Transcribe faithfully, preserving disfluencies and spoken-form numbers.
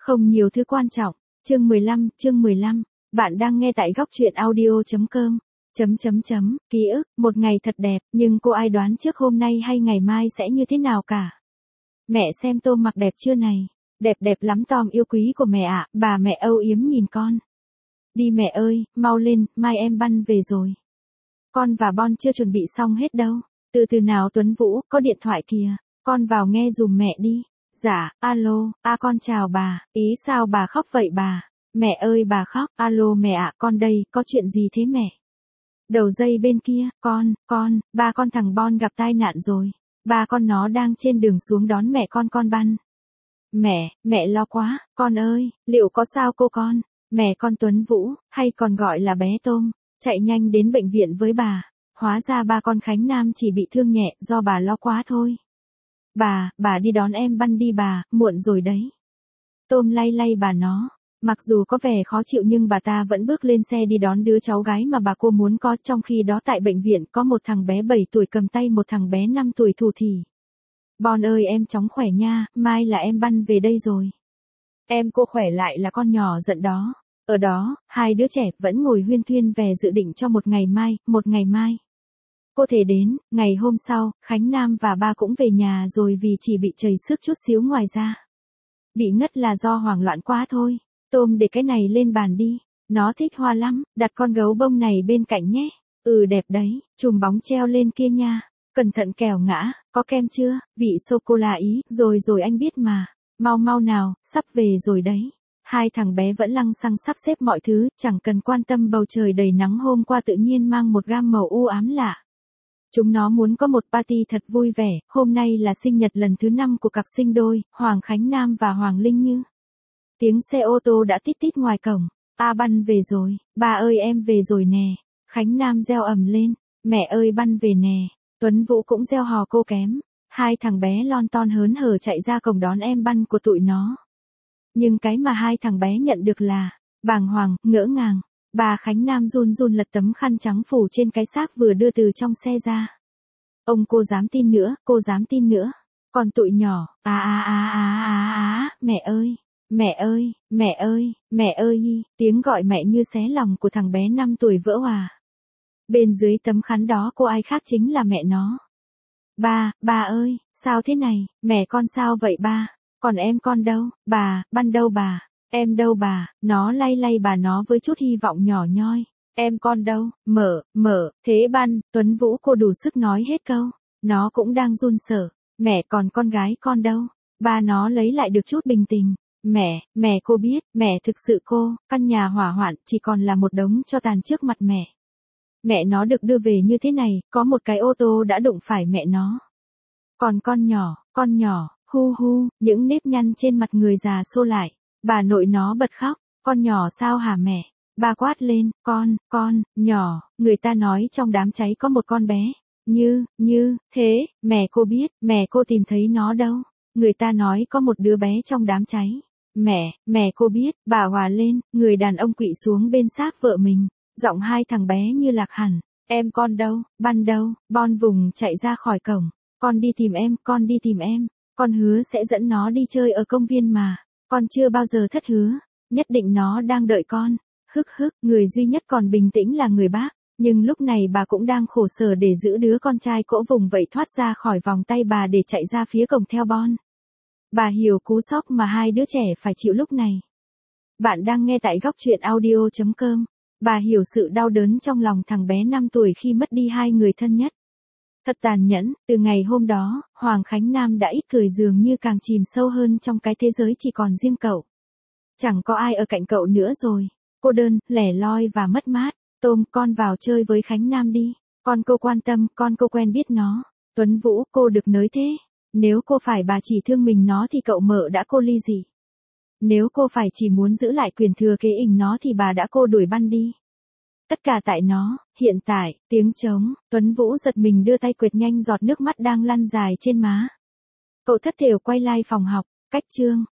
Không nhiều thứ quan trọng. Chương mười lăm, chương mười lăm. Bạn đang nghe tại góc truyện audio chấm com. Chấm chấm chấm, ký ức, một ngày thật đẹp, nhưng cô ai đoán trước hôm nay hay ngày mai sẽ như thế nào cả. Mẹ xem Tom mặc đẹp chưa này? Đẹp đẹp lắm Tom yêu quý của mẹ ạ, bà mẹ âu yếm nhìn con. Đi mẹ ơi, mau lên, mai em Băn về rồi. Con và Bon chưa chuẩn bị xong hết đâu. Từ từ nào Tuấn Vũ, có điện thoại kìa, con vào nghe dùm mẹ đi. Dạ, alo, a con chào bà, ý sao bà khóc vậy bà? Mẹ ơi bà khóc, alo mẹ ạ, con đây, có chuyện gì thế mẹ? Đầu dây bên kia, con, con, ba con thằng Bon gặp tai nạn rồi. Ba con nó đang trên đường xuống đón mẹ con con Băn. Mẹ, mẹ lo quá, con ơi, liệu có sao cô con? Mẹ con Tuấn Vũ, hay còn gọi là bé Tôm, chạy nhanh đến bệnh viện với bà. Hóa ra ba con Khánh Nam chỉ bị thương nhẹ do bà lo quá thôi. Bà, bà đi đón em Băn đi bà, muộn rồi đấy. Tôm lay lay bà nó. Mặc dù có vẻ khó chịu nhưng bà ta vẫn bước lên xe đi đón đứa cháu gái mà bà cô muốn có. Trong khi đó tại bệnh viện có một thằng bé bảy tuổi cầm tay một thằng bé năm tuổi thủ thỉ. Bon ơi em chóng khỏe nha, mai là em Băn về đây rồi. Em cô khỏe lại là con nhỏ giận đó. Ở đó, hai đứa trẻ vẫn ngồi huyên thuyên về dự định cho một ngày mai, một ngày mai. Cô thể đến, ngày hôm sau, Khánh Nam và ba cũng về nhà rồi vì chỉ bị trầy xước chút xíu ngoài ra. Bị ngất là do hoảng loạn quá thôi. Tôm để cái này lên bàn đi. Nó thích hoa lắm, đặt con gấu bông này bên cạnh nhé. Ừ đẹp đấy, chùm bóng treo lên kia nha. Cẩn thận kẻo ngã, có kem chưa? Vị sô-cô-la ý, rồi rồi anh biết mà. Mau mau nào, sắp về rồi đấy. Hai thằng bé vẫn lăng xăng sắp xếp mọi thứ, chẳng cần quan tâm bầu trời đầy nắng hôm qua tự nhiên mang một gam màu u ám lạ. Chúng nó muốn có một party thật vui vẻ, hôm nay là sinh nhật lần thứ năm của cặp sinh đôi, Hoàng Khánh Nam và Hoàng Linh Như. Tiếng xe ô tô đã tít tít ngoài cổng, a Băn về rồi, ba ơi em về rồi nè. Khánh Nam reo ầm lên, mẹ ơi Băn về nè. Tuấn Vũ cũng reo hò cô kém, hai thằng bé lon ton hớn hở chạy ra cổng đón em Băn của tụi nó. Nhưng cái mà hai thằng bé nhận được là bàng hoàng, ngỡ ngàng. Bà Khánh Nam run run lật tấm khăn trắng phủ trên cái xác vừa đưa từ trong xe ra. Ông cô dám tin nữa, cô dám tin nữa. Còn tụi nhỏ, à à à à à à, mẹ ơi, mẹ ơi, mẹ ơi, mẹ ơi, tiếng gọi mẹ như xé lòng của thằng bé năm tuổi vỡ òa. Bên dưới tấm khăn đó cô ai khác chính là mẹ nó. Ba, ba ơi, sao thế này, mẹ con sao vậy ba? Còn em con đâu, bà, Băn đâu bà? Em đâu bà? Nó lay lay bà nó với chút hy vọng nhỏ nhoi. Em con đâu? Mở, mở, thế Băn, Tuấn Vũ cô đủ sức nói hết câu. Nó cũng đang run sợ. Mẹ còn con gái con đâu? Ba nó lấy lại được chút bình tình. Mẹ, mẹ cô biết, mẹ thực sự cô, căn nhà hỏa hoạn chỉ còn là một đống tro tàn trước mặt mẹ. Mẹ nó được đưa về như thế này, có một cái ô tô đã đụng phải mẹ nó. Còn con nhỏ, con nhỏ, hu hu, những nếp nhăn trên mặt người già xô lại. Bà nội nó bật khóc, con nhỏ sao hả mẹ? Bà quát lên, con, con, nhỏ, người ta nói trong đám cháy có một con bé. Như, như, thế, mẹ cô biết, mẹ cô tìm thấy nó đâu. Người ta nói có một đứa bé trong đám cháy. Mẹ, mẹ cô biết, bà hòa lên, người đàn ông quỵ xuống bên xác vợ mình. Giọng hai thằng bé như lạc hẳn. Em con đâu, Băn đâu, Bon vùng chạy ra khỏi cổng. Con đi tìm em, con đi tìm em. Con hứa sẽ dẫn nó đi chơi ở công viên mà. Con chưa bao giờ thất hứa. Nhất định nó đang đợi con. Hức hức, người duy nhất còn bình tĩnh là người bác. Nhưng lúc này bà cũng đang khổ sở để giữ đứa con trai cỗ vùng vậy thoát ra khỏi vòng tay bà để chạy ra phía cổng theo Bon. Bà hiểu cú sốc mà hai đứa trẻ phải chịu lúc này. Bạn đang nghe tại góc truyện audio chấm com. Bà hiểu sự đau đớn trong lòng thằng bé năm tuổi khi mất đi hai người thân nhất. Thật tàn nhẫn, từ ngày hôm đó, Hoàng Khánh Nam đã ít cười dường như càng chìm sâu hơn trong cái thế giới chỉ còn riêng cậu. Chẳng có ai ở cạnh cậu nữa rồi. Cô đơn, lẻ loi và mất mát. Tôm, con vào chơi với Khánh Nam đi. Con cô quan tâm, con cô quen biết nó. Tuấn Vũ, cô được nới thế. Nếu cô phải bà chỉ thương mình nó thì cậu mợ đã cô ly dị. Nếu cô phải chỉ muốn giữ lại quyền thừa kế ình nó thì bà đã cô đuổi Băn đi. Tất cả tại nó, hiện tại, tiếng trống, Tuấn Vũ giật mình đưa tay quệt nhanh giọt nước mắt đang lăn dài trên má. Cậu thất thểu quay lại phòng học, cách chương,